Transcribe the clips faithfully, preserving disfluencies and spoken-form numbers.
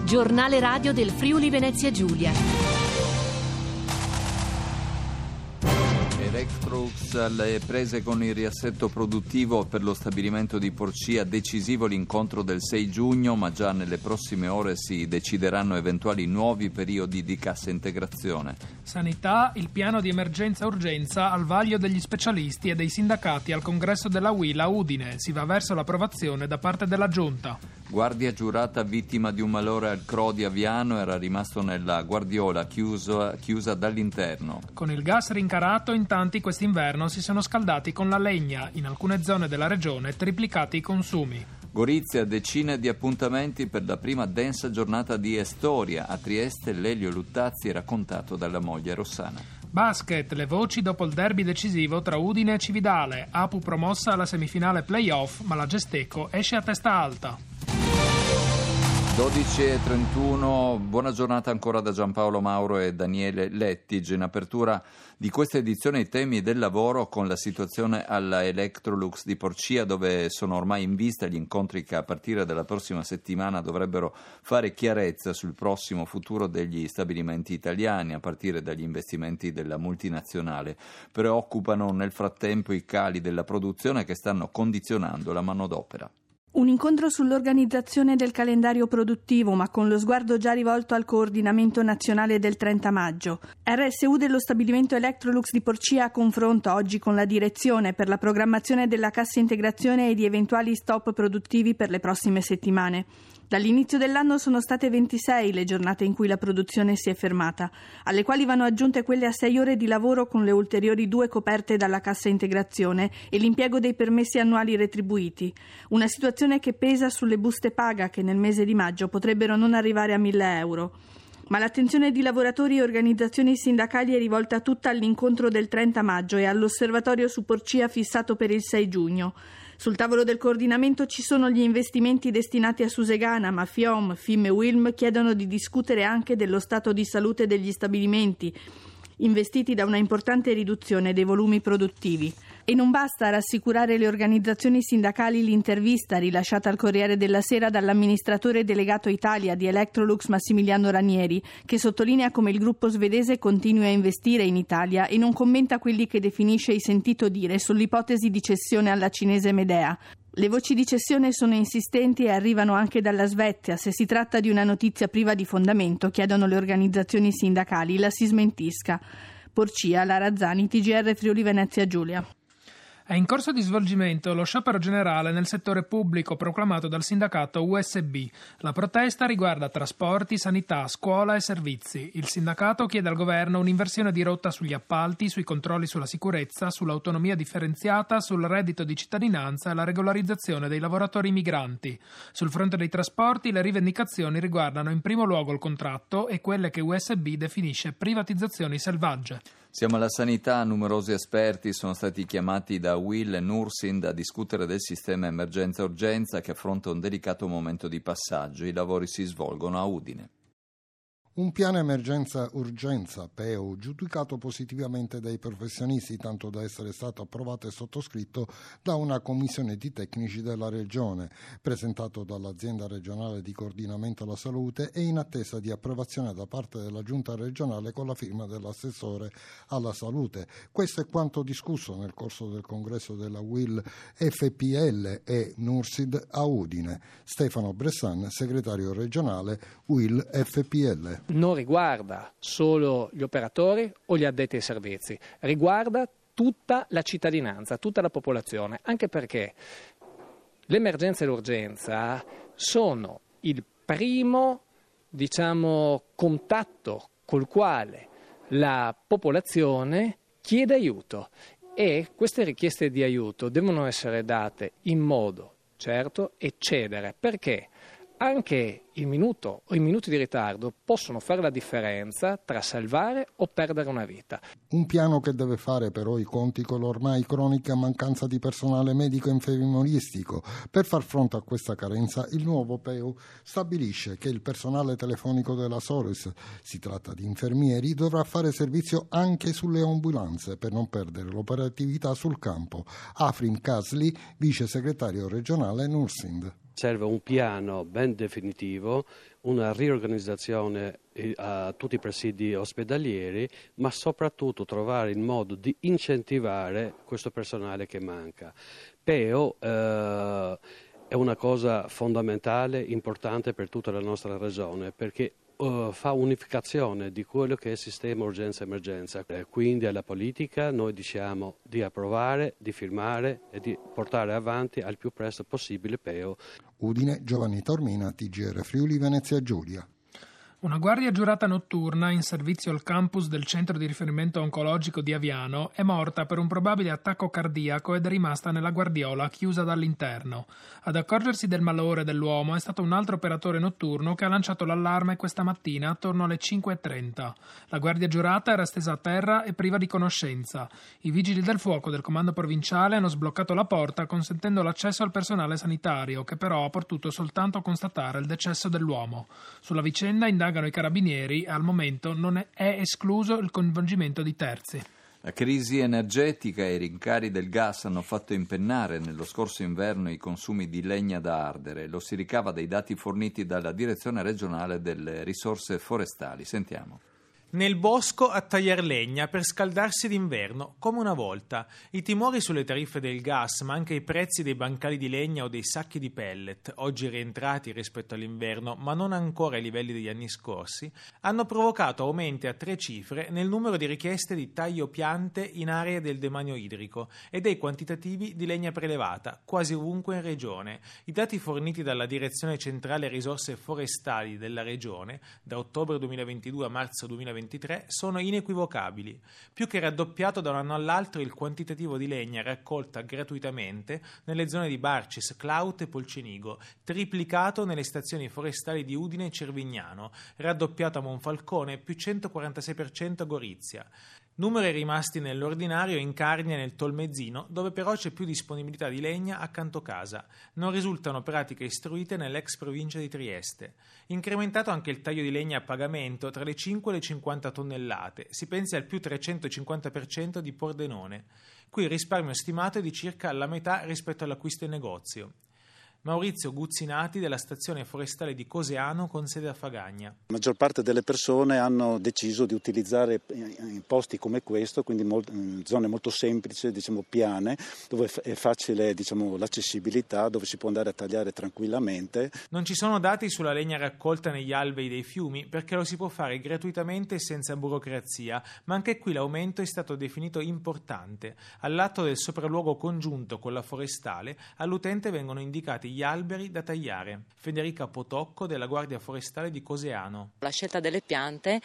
Giornale radio del Friuli Venezia Giulia. Electrolux alle prese con il riassetto produttivo per lo stabilimento di Porcia. Decisivo l'incontro del sei giugno, ma già nelle prossime ore si decideranno eventuali nuovi periodi di cassa integrazione. Sanità, il piano di emergenza-urgenza al vaglio degli specialisti e dei sindacati al congresso della U I L a Udine. Si va verso l'approvazione da parte della Giunta. Guardia giurata vittima di un malore al C R O di Aviano, era rimasto nella guardiola chiusa, chiusa dall'interno. Con il gas rincarato, in tanti quest'inverno si sono scaldati con la legna. In alcune zone della regione triplicati i consumi. Gorizia, decine di appuntamenti per la prima densa giornata di Estoria. A Trieste Lelio Luttazzi raccontato dalla moglie Rossana. Basket, le voci dopo il derby decisivo tra Udine e Cividale. Apu promossa alla semifinale play-off, ma la Gesteco esce a testa alta. dodici e trentuno, buona giornata ancora da Giampaolo Mauro e Daniele Lettige. In apertura di questa edizione i temi del lavoro con la situazione alla Electrolux di Porcia, dove sono ormai in vista gli incontri che a partire dalla prossima settimana dovrebbero fare chiarezza sul prossimo futuro degli stabilimenti italiani, a partire dagli investimenti della multinazionale. Preoccupano nel frattempo i cali della produzione che stanno condizionando la manodopera. Un incontro sull'organizzazione del calendario produttivo, ma con lo sguardo già rivolto al coordinamento nazionale del trenta maggio. R S U dello stabilimento Electrolux di Porcia a confronto oggi con la direzione per la programmazione della cassa integrazione e di eventuali stop produttivi per le prossime settimane. Dall'inizio dell'anno sono state ventisei le giornate in cui la produzione si è fermata, alle quali vanno aggiunte quelle a sei ore di lavoro con le ulteriori due coperte dalla cassa integrazione e l'impiego dei permessi annuali retribuiti. Una situazione che pesa sulle buste paga che nel mese di maggio potrebbero non arrivare a mille euro. Ma l'attenzione di lavoratori e organizzazioni sindacali è rivolta tutta all'incontro del trenta maggio e all'osservatorio su Porcia fissato per il sei giugno. Sul tavolo del coordinamento ci sono gli investimenti destinati a Susegana, ma FIOM, FIM e WILM chiedono di discutere anche dello stato di salute degli stabilimenti, investiti da una importante riduzione dei volumi produttivi. E non basta rassicurare le organizzazioni sindacali. L'intervista rilasciata al Corriere della Sera dall'amministratore delegato Italia di Electrolux Massimiliano Ranieri, che sottolinea come il gruppo svedese continui a investire in Italia e non commenta quelli che definisce i sentito dire sull'ipotesi di cessione alla cinese Medea. Le voci di cessione sono insistenti e arrivano anche dalla Svezia. Se si tratta di una notizia priva di fondamento, chiedono le organizzazioni sindacali, la si smentisca. Porcia, Lara Zani, T G R Friuli Venezia Giulia. È in corso di svolgimento lo sciopero generale nel settore pubblico proclamato dal sindacato U S B. La protesta riguarda trasporti, sanità, scuola e servizi. Il sindacato chiede al governo un'inversione di rotta sugli appalti, sui controlli sulla sicurezza, sull'autonomia differenziata, sul reddito di cittadinanza e la regolarizzazione dei lavoratori migranti. Sul fronte dei trasporti le rivendicazioni riguardano in primo luogo il contratto e quelle che U S B definisce privatizzazioni selvagge. Siamo alla sanità, numerosi esperti sono stati chiamati da U I L e Nursind a discutere del sistema emergenza-urgenza che affronta un delicato momento di passaggio. I lavori si svolgono a Udine. Un piano emergenza-urgenza, P E U, giudicato positivamente dai professionisti, tanto da essere stato approvato e sottoscritto da una commissione di tecnici della Regione, presentato dall'azienda regionale di coordinamento alla salute e in attesa di approvazione da parte della giunta regionale con la firma dell'assessore alla salute. Questo è quanto discusso nel corso del congresso della U I L, F P L e Nursid a Udine. Stefano Bressan, segretario regionale U I L F P L. Non riguarda solo gli operatori o gli addetti ai servizi, riguarda tutta la cittadinanza, tutta la popolazione, anche perché l'emergenza e l'urgenza sono il primo, diciamo, contatto col quale la popolazione chiede aiuto e queste richieste di aiuto devono essere date in modo certo e cedere, perché anche il minuto o i minuti di ritardo possono fare la differenza tra salvare o perdere una vita. Un piano che deve fare però i conti con l'ormai cronica mancanza di personale medico e infermieristico. Per far fronte a questa carenza, il nuovo P E U stabilisce che il personale telefonico della Soris, si tratta di infermieri, dovrà fare servizio anche sulle ambulanze per non perdere l'operatività sul campo. Afrin Kasli, vice segretario regionale Nursind. serve un piano ben definitivo, una riorganizzazione a tutti i presidi ospedalieri, ma soprattutto trovare il modo di incentivare questo personale che manca. P E O eh, è una cosa fondamentale, importante per tutta la nostra regione, perché uh, fa unificazione di quello che è il sistema urgenza-emergenza. Eh, quindi alla politica noi diciamo di approvare, di firmare e di portare avanti al più presto possibile P E O. Udine, Giovanni Tormina, T G R Friuli Venezia Giulia. Una guardia giurata notturna in servizio al campus del centro di riferimento oncologico di Aviano è morta per un probabile attacco cardiaco ed è rimasta nella guardiola chiusa dall'interno. Ad accorgersi del malore dell'uomo è stato un altro operatore notturno che ha lanciato l'allarme questa mattina attorno alle cinque e trenta. La guardia giurata era stesa a terra e priva di conoscenza. I vigili del fuoco del comando provinciale hanno sbloccato la porta consentendo l'accesso al personale sanitario, che però ha potuto soltanto constatare il decesso dell'uomo. Sulla vicenda indagano i carabinieri e al momento non è, è escluso il coinvolgimento di terzi. La crisi energetica e i rincari del gas hanno fatto impennare nello scorso inverno i consumi di legna da ardere. Lo si ricava dai dati forniti dalla Direzione regionale delle risorse forestali. Sentiamo. Nel bosco a tagliar legna per scaldarsi d'inverno, come una volta. I timori sulle tariffe del gas, ma anche i prezzi dei bancali di legna o dei sacchi di pellet, oggi rientrati rispetto all'inverno, ma non ancora ai livelli degli anni scorsi, hanno provocato aumenti a tre cifre nel numero di richieste di taglio piante in aree del demanio idrico e dei quantitativi di legna prelevata, quasi ovunque in regione. I dati forniti dalla Direzione Centrale Risorse Forestali della Regione, da ottobre duemilaventidue a marzo duemilaventitré, sono inequivocabili. Più che raddoppiato da un anno all'altro il quantitativo di legna raccolta gratuitamente nelle zone di Barcis, Claut e Polcenigo, triplicato nelle stazioni forestali di Udine e Cervignano, raddoppiato a Monfalcone, più centoquarantasei per cento a Gorizia. Numeri rimasti nell'ordinario in Carnia e nel Tolmezzino, dove però c'è più disponibilità di legna accanto casa. Non risultano pratiche istruite nell'ex provincia di Trieste. Incrementato anche il taglio di legna a pagamento tra le cinque e le cinquanta tonnellate. Si pensi al più trecentocinquanta per cento di Pordenone. Qui il risparmio stimato è di circa la metà rispetto all'acquisto in negozio. Maurizio Guzzinati della stazione forestale di Coseano con sede a Fagagna. La maggior parte delle persone hanno deciso di utilizzare posti come questo, quindi molt- zone molto semplici, diciamo piane, dove è facile diciamo, l'accessibilità, dove si può andare a tagliare tranquillamente. Non ci sono dati sulla legna raccolta negli alvei dei fiumi perché lo si può fare gratuitamente e senza burocrazia, ma anche qui l'aumento è stato definito importante. All'atto del sopralluogo congiunto con la forestale, all'utente vengono indicati gli alberi da tagliare. Federica Potocco della Guardia Forestale di Coseano. La scelta delle piante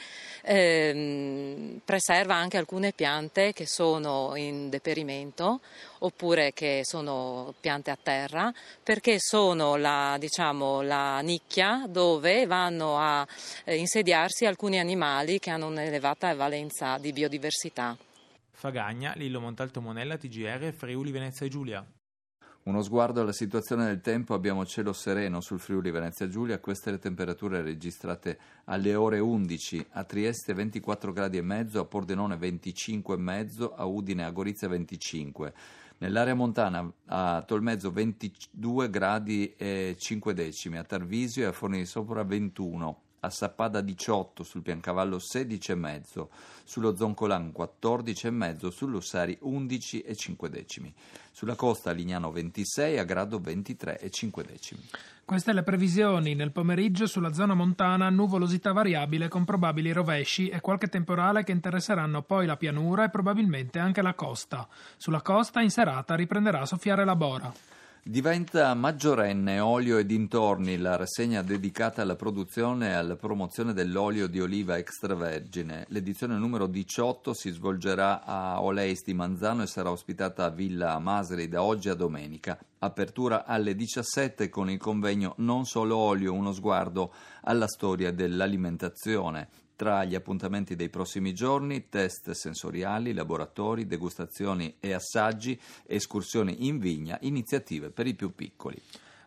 ehm, preserva anche alcune piante che sono in deperimento oppure che sono piante a terra, perché sono la, diciamo, la nicchia dove vanno a eh, insediarsi alcuni animali che hanno un'elevata valenza di biodiversità. Fagagna, Lillo Montalto Monella, T G R, Friuli Venezia Giulia. Uno sguardo alla situazione del tempo, abbiamo cielo sereno sul Friuli Venezia Giulia, queste le temperature registrate alle ore undici, a Trieste ventiquattro gradi e mezzo, a Pordenone venticinque e mezzo, a Udine e a Gorizia venticinque. Nell'area montana a Tolmezzo ventidue gradi e cinque decimi, a Tarvisio e a Forni di Sopra ventuno. A Sappada diciotto, sul Piancavallo sedici e mezzo, sullo Zoncolan quattordici e mezzo, sull'Ussari undici e cinque decimi. Sulla costa a Lignano ventisei, a Grado ventitré e cinque decimi. Queste le previsioni. Nel pomeriggio sulla zona montana nuvolosità variabile con probabili rovesci e qualche temporale che interesseranno poi la pianura e probabilmente anche la costa. Sulla costa in serata riprenderà a soffiare la bora. Diventa maggiorenne olio e dintorni, la rassegna dedicata alla produzione e alla promozione dell'olio di oliva extravergine. L'edizione numero diciotto si svolgerà a Oleis di Manzano e sarà ospitata a Villa Masri da oggi a domenica. Apertura alle diciassette con il convegno Non solo olio, uno sguardo alla storia dell'alimentazione. Tra gli appuntamenti dei prossimi giorni, test sensoriali, laboratori, degustazioni e assaggi, escursioni in vigna, iniziative per i più piccoli.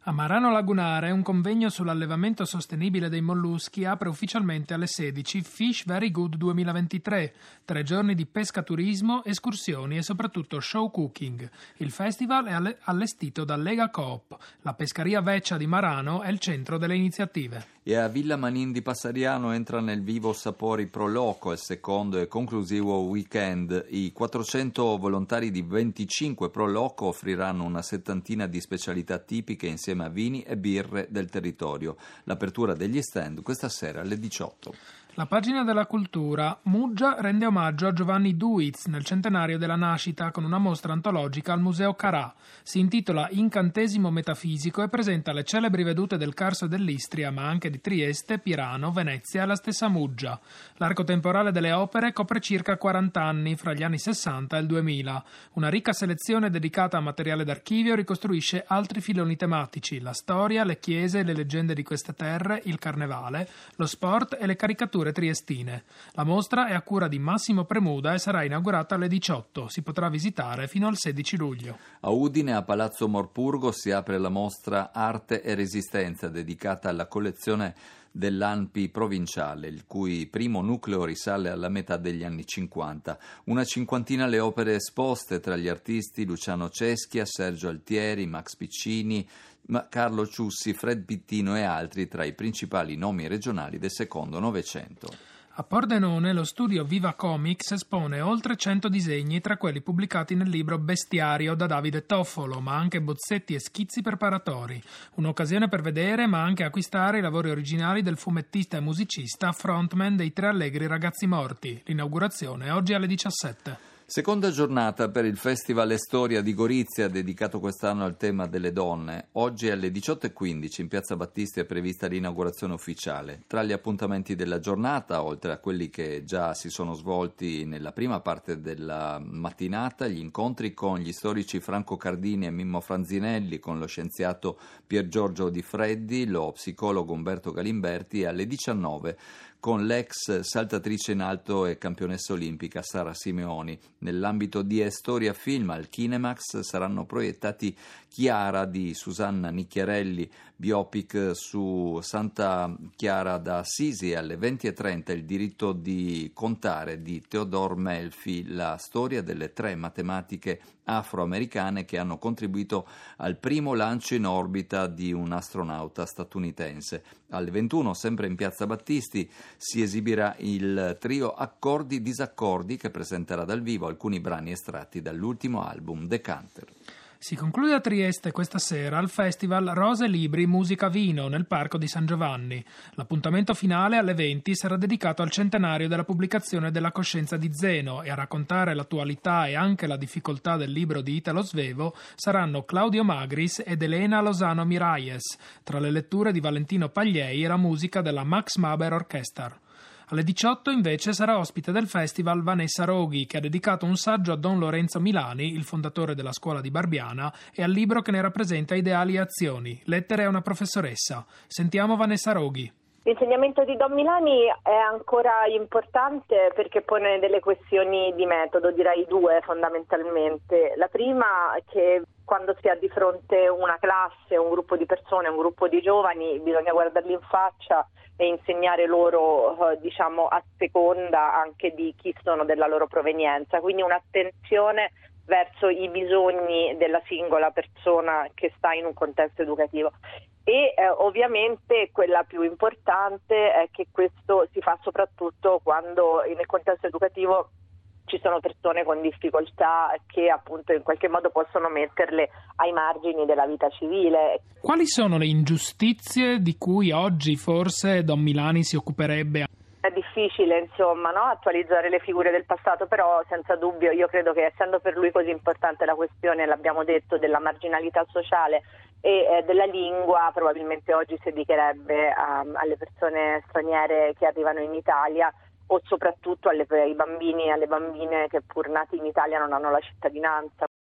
A Marano Lagunare un convegno sull'allevamento sostenibile dei molluschi apre ufficialmente alle sedici Fish Very Good duemilaventitré, tre giorni di pescaturismo, escursioni e soprattutto show cooking. Il festival è allestito da Lega Coop. La pescaria Veccia di Marano è il centro delle iniziative. E a Villa Manin di Passariano entra nel vivo Sapori Pro Loco, il secondo e conclusivo weekend. I quattrocento volontari di venticinque Pro Loco offriranno una settantina di specialità tipiche insieme a vini e birre del territorio. L'apertura degli stand questa sera alle diciotto. La pagina della cultura. Muggia rende omaggio a Giovanni Duiz nel centenario della nascita con una mostra antologica al Museo Carà. Si intitola Incantesimo metafisico e presenta le celebri vedute del Carso dell'Istria, ma anche di Trieste, Pirano, Venezia e la stessa Muggia. L'arco temporale delle opere copre circa quaranta anni, fra gli anni sessanta e il duemila. Una ricca selezione dedicata a materiale d'archivio ricostruisce altri filoni tematici: la storia, le chiese e le leggende di queste terre, il carnevale, lo sport e le caricature triestine. La mostra è a cura di Massimo Premuda e sarà inaugurata alle diciotto. Si potrà visitare fino al sedici luglio. A Udine, a Palazzo Morpurgo, si apre la mostra Arte e Resistenza, dedicata alla collezione dell'A N P I provinciale, il cui primo nucleo risale alla metà degli anni cinquanta. Una cinquantina le opere esposte, tra gli artisti Luciano Ceschia, Sergio Altieri, Max Piccini, Carlo Ciussi, Fred Pittino e altri tra i principali nomi regionali del secondo Novecento. A Pordenone lo studio Viva Comics espone oltre cento disegni, tra quelli pubblicati nel libro Bestiario da Davide Toffolo, ma anche bozzetti e schizzi preparatori. Un'occasione per vedere, ma anche acquistare i lavori originali del fumettista e musicista, frontman dei Tre Allegri Ragazzi Morti. L'inaugurazione è oggi alle diciassette. Seconda giornata per il Festival e Storia di Gorizia, dedicato quest'anno al tema delle donne. Oggi alle diciotto e quindici in Piazza Battisti è prevista l'inaugurazione ufficiale. Tra gli appuntamenti della giornata, oltre a quelli che già si sono svolti nella prima parte della mattinata, gli incontri con gli storici Franco Cardini e Mimmo Franzinelli, con lo scienziato Pier Giorgio Di Freddi, lo psicologo Umberto Galimberti, e alle diciannove con l'ex saltatrice in alto e campionessa olimpica Sara Simeoni. Nell'ambito di E Storia Film al Kinemax saranno proiettati Chiara di Susanna Nicchiarelli, biopic su Santa Chiara da Assisi, e alle venti e trenta Il diritto di contare di Theodore Melfi, la storia delle tre matematiche afroamericane che hanno contribuito al primo lancio in orbita di un astronauta statunitense. Alle ventuno, sempre in Piazza Battisti, si esibirà il trio Accordi Disaccordi, che presenterà dal vivo alcuni brani estratti dall'ultimo album Decanter. Si conclude a Trieste questa sera il festival Rose Libri Musica Vino nel Parco di San Giovanni. L'appuntamento finale alle venti sarà dedicato al centenario della pubblicazione della Coscienza di Zeno, e a raccontare l'attualità e anche la difficoltà del libro di Italo Svevo saranno Claudio Magris ed Elena Lozano Miralles, tra le letture di Valentino Pagliei e la musica della Max Maber Orchestra. Alle diciotto invece sarà ospite del festival Vanessa Roghi, che ha dedicato un saggio a Don Lorenzo Milani, il fondatore della scuola di Barbiana, e al libro che ne rappresenta ideali e azioni, Lettere a una professoressa. Sentiamo Vanessa Roghi. L'insegnamento di Don Milani è ancora importante perché pone delle questioni di metodo, direi due fondamentalmente. La prima è che quando si ha di fronte una classe, un gruppo di persone, un gruppo di giovani, bisogna guardarli in faccia e insegnare loro, eh, diciamo, a seconda anche di chi sono, della loro provenienza. Quindi un'attenzione verso i bisogni della singola persona che sta in un contesto educativo. E eh, ovviamente quella più importante è che questo si fa soprattutto quando nel contesto educativo ci sono persone con difficoltà che appunto in qualche modo possono metterle ai margini della vita civile. Quali sono le ingiustizie di cui oggi forse Don Milani si occuperebbe? È difficile insomma, no? attualizzare le figure del passato, però senza dubbio io credo che, essendo per lui così importante la questione, l'abbiamo detto, della marginalità sociale e eh, della lingua, probabilmente oggi si dedicherebbe a, alle persone straniere che arrivano in Italia, o soprattutto alle, ai bambini e alle bambine che pur nati in Italia non hanno la cittadinanza.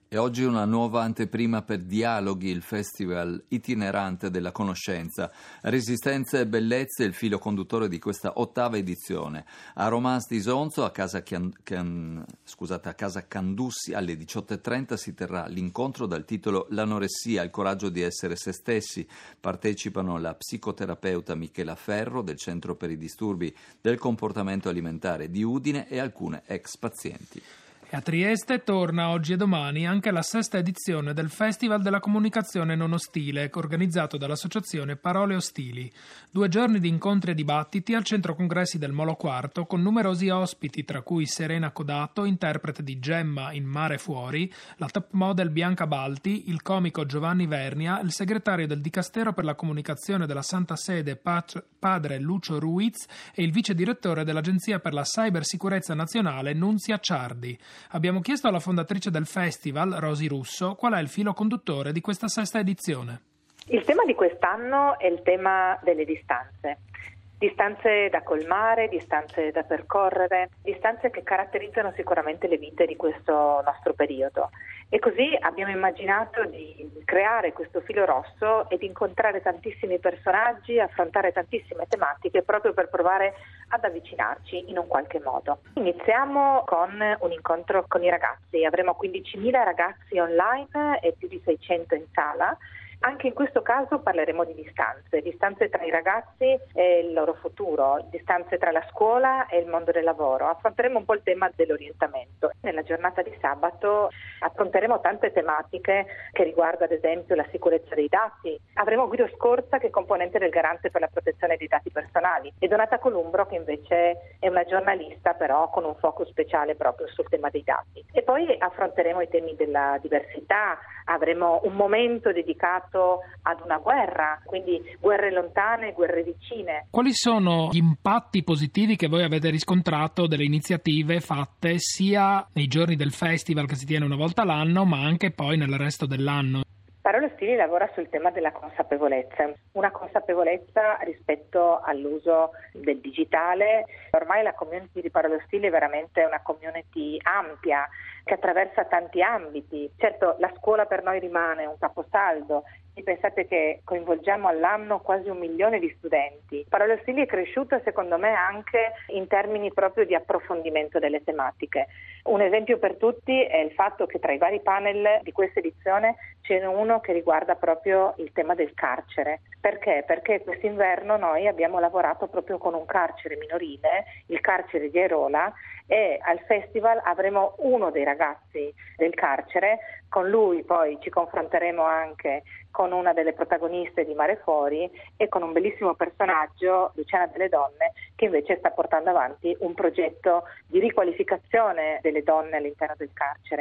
E oggi una nuova anteprima per Dialoghi, il festival itinerante della conoscenza. Resistenza e bellezza è il filo conduttore di questa ottava edizione. A Romans di Isonzo, a casa, Chian, Chian, scusate, a casa Candussi, alle diciotto e trenta si terrà l'incontro dal titolo L'anoressia, il coraggio di essere se stessi. Partecipano la psicoterapeuta Michela Ferro del Centro per i disturbi del comportamento alimentare di Udine e alcune ex pazienti. E a Trieste torna oggi e domani anche la sesta edizione del Festival della Comunicazione Non Ostile, organizzato dall'associazione Parole Ostili. Due giorni di incontri e dibattiti al centro congressi del Molo Quarto, con numerosi ospiti, tra cui Serena Codato, interprete di Gemma in Mare Fuori, la top model Bianca Balti, il comico Giovanni Vernia, il segretario del Dicastero per la Comunicazione della Santa Sede padre Lucio Ruiz e il vice direttore dell'Agenzia per la Cybersicurezza Nazionale Nunzia Ciardi. Abbiamo chiesto alla fondatrice del festival, Rosi Russo, qual è il filo conduttore di questa sesta edizione. Il tema di quest'anno è il tema delle distanze. Distanze da colmare, distanze da percorrere, distanze che caratterizzano sicuramente le vite di questo nostro periodo. E così abbiamo immaginato di creare questo filo rosso e di incontrare tantissimi personaggi, affrontare tantissime tematiche proprio per provare ad avvicinarci in un qualche modo. Iniziamo con un incontro con i ragazzi. Avremo quindicimila ragazzi online e più di seicento in sala. Anche in questo caso parleremo di distanze, distanze tra i ragazzi e il loro futuro, distanze tra la scuola e il mondo del lavoro. Affronteremo un po' il tema dell'orientamento. Nella giornata di sabato affronteremo tante tematiche che riguardano ad esempio la sicurezza dei dati. Avremo Guido Scorza che è componente del Garante per la protezione dei dati personali e Donata Columbro che invece è una giornalista però con un focus speciale proprio sul tema dei dati. E poi affronteremo i temi della diversità, avremo un momento dedicato ad una guerra, quindi guerre lontane, guerre vicine. Quali sono gli impatti positivi che voi avete riscontrato delle iniziative fatte sia nei giorni del festival che si tiene una volta l'anno, ma anche poi nel resto dell'anno? Parole Ostili lavora sul tema della consapevolezza, una consapevolezza rispetto all'uso del digitale. Ormai la community di Parole Ostili è veramente una community ampia che attraversa tanti ambiti. Certo, la scuola per noi rimane un caposaldo. E pensate che coinvolgiamo all'anno quasi un milione di studenti. Parole Ostili è cresciuta secondo me anche in termini proprio di approfondimento delle tematiche. Un esempio per tutti è il fatto che tra i vari panel di questa edizione c'è uno che riguarda proprio il tema del carcere. Perché? Perché quest'inverno noi abbiamo lavorato proprio con un carcere minorile, il carcere di Airola, e al festival avremo uno dei ragazzi del carcere, con lui poi ci confronteremo anche con una delle protagoniste di Mare Fuori e con un bellissimo personaggio, Luciana Delle Donne, che invece sta portando avanti un progetto di riqualificazione delle donne all'interno del carcere.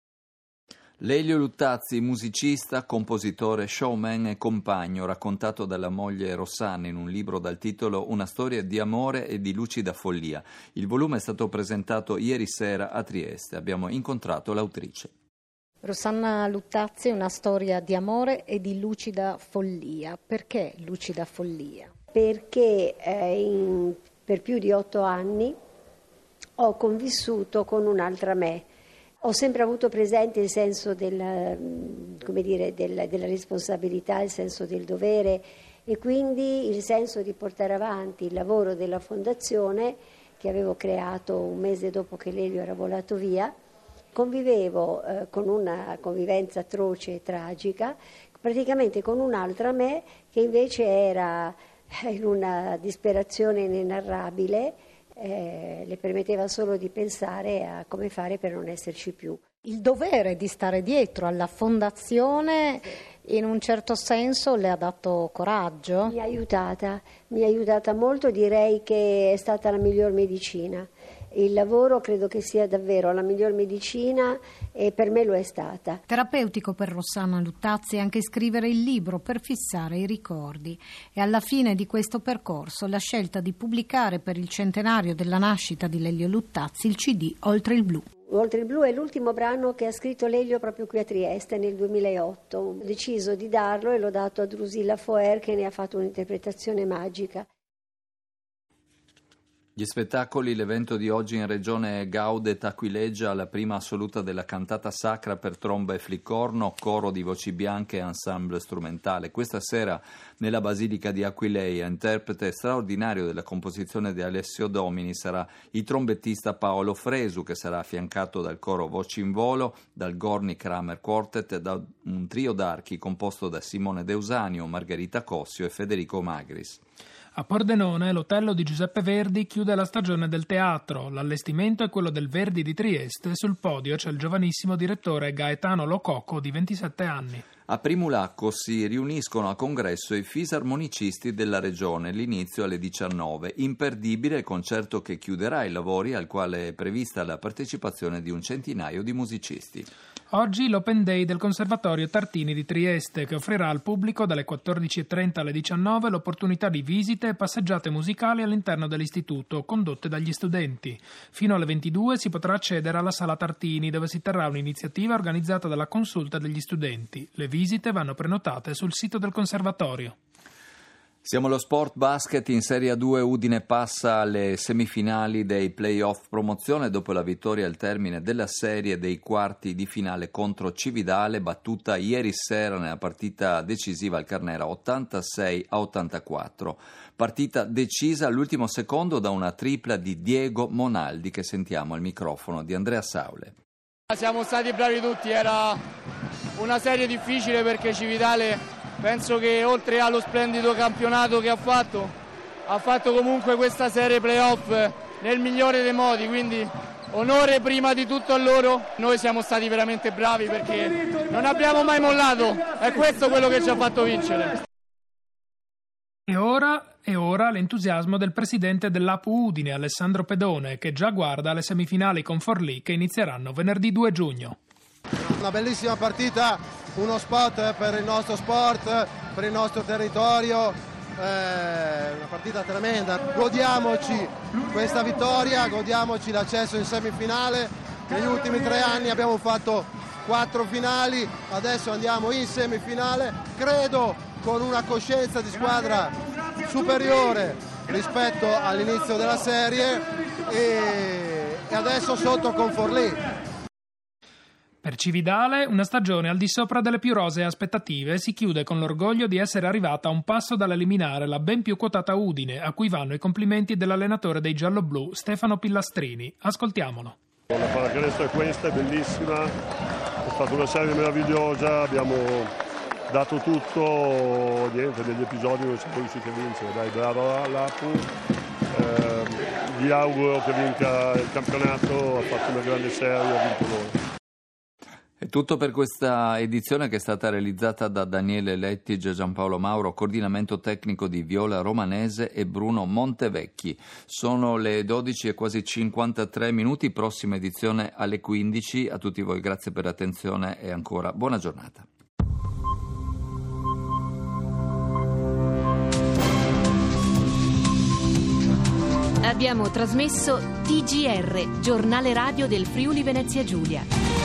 Lelio Luttazzi, musicista, compositore, showman e compagno, raccontato dalla moglie Rossana in un libro dal titolo Una storia di amore e di lucida follia. Il volume è stato presentato ieri sera a Trieste. Abbiamo incontrato l'autrice. Rossana Luttazzi, una storia di amore e di lucida follia. Perché lucida follia? Perché eh, in, per più di otto anni ho convissuto con un'altra me. Ho sempre avuto presente il senso della, come dire, della, della responsabilità, il senso del dovere e quindi il senso di portare avanti il lavoro della fondazione che avevo creato un mese dopo che Lelio era volato via. Convivevo eh, con una convivenza atroce e tragica, praticamente con un'altra me che invece era in una disperazione inenarrabile. Eh, le permetteva solo di pensare a come fare per non esserci più. Il dovere di stare dietro alla fondazione in un certo senso le ha dato coraggio? Mi ha aiutata, mi ha aiutata molto, direi che è stata la miglior medicina. Il lavoro credo che sia davvero la miglior medicina e per me lo è stata. Terapeutico per Rossana Luttazzi anche scrivere il libro per fissare i ricordi e alla fine di questo percorso la scelta di pubblicare per il centenario della nascita di Lelio Luttazzi il C D Oltre il blu. Oltre il blu è l'ultimo brano che ha scritto Lelio proprio qui a Trieste nel duemilaotto. Ho deciso di darlo e l'ho dato a Drusilla Foer che ne ha fatto un'interpretazione magica. Gli spettacoli, l'evento di oggi in regione Gaudet Aquileggia, la prima assoluta della cantata sacra per tromba e flicorno, coro di voci bianche e ensemble strumentale. Questa sera nella Basilica di Aquileia, interprete straordinario della composizione di Alessio Domini sarà il trombettista Paolo Fresu, che sarà affiancato dal coro Voci in Volo, dal Gorni Kramer Quartet e da un trio d'archi composto da Simone Deusanio, Margherita Cossio e Federico Magris. A Pordenone l'Otello di Giuseppe Verdi chiude la stagione del teatro. L'allestimento è quello del Verdi di Trieste. Sul podio c'è il giovanissimo direttore Gaetano Lococco di ventisette anni. A Primulacco si riuniscono a congresso i fisarmonicisti della regione, l'inizio alle diciannove. Imperdibile il concerto che chiuderà i lavori, al quale è prevista la partecipazione di un centinaio di musicisti. Oggi l'Open Day del Conservatorio Tartini di Trieste, che offrirà al pubblico dalle quattordici e trenta alle diciannove l'opportunità di visite e passeggiate musicali all'interno dell'istituto, condotte dagli studenti. Fino alle ventidue si potrà accedere alla Sala Tartini, dove si terrà un'iniziativa organizzata dalla Consulta degli studenti. Le visite vanno prenotate sul sito del Conservatorio. Siamo allo sport basket. In Serie A due Udine passa alle semifinali dei play-off promozione dopo la vittoria al termine della serie dei quarti di finale contro Cividale, battuta ieri sera nella partita decisiva al Carnera ottantasei a ottantaquattro. Partita decisa all'ultimo secondo da una tripla di Diego Monaldi, che sentiamo al microfono di Andrea Saule. Siamo stati bravi tutti, era una serie difficile perché Cividale, penso che oltre allo splendido campionato che ha fatto, ha fatto comunque questa serie playoff nel migliore dei modi, quindi onore prima di tutto a loro. Noi siamo stati veramente bravi perché non abbiamo mai mollato, è questo quello che ci ha fatto vincere. E ora, e ora l'entusiasmo del presidente dell'A P U Udine, Alessandro Pedone, che già guarda alle semifinali con Forlì che inizieranno venerdì due giugno. Una bellissima partita, uno spot per il nostro sport, per il nostro territorio, eh, una partita tremenda. Godiamoci questa vittoria, godiamoci l'accesso in semifinale. Negli ultimi tre anni abbiamo fatto quattro finali, adesso andiamo in semifinale, credo con una coscienza di squadra superiore rispetto all'inizio della serie e, e adesso sotto con Forlì. Per Cividale, una stagione al di sopra delle più rosee aspettative si chiude con l'orgoglio di essere arrivata a un passo dall'eliminare la ben più quotata Udine, a cui vanno i complimenti dell'allenatore dei gialloblu, Stefano Pillastrini. Ascoltiamolo. La pallacanestro è questa, è bellissima, è stata una serie meravigliosa, abbiamo dato tutto, niente, negli episodi non siamo riusciti a vincere. Dai, bravo l'A P U, eh, gli auguro che vinca il campionato, ha fatto una grande serie, ha vinto noi. È tutto per questa edizione, che è stata realizzata da Daniele Lettige e Giampaolo Mauro, coordinamento tecnico di Viola Romanese e Bruno Montevecchi. Sono le dodici e quasi cinquantatré minuti, prossima edizione alle quindici. A tutti voi grazie per l'attenzione e ancora buona giornata. Abbiamo trasmesso T G R, giornale radio del Friuli Venezia Giulia.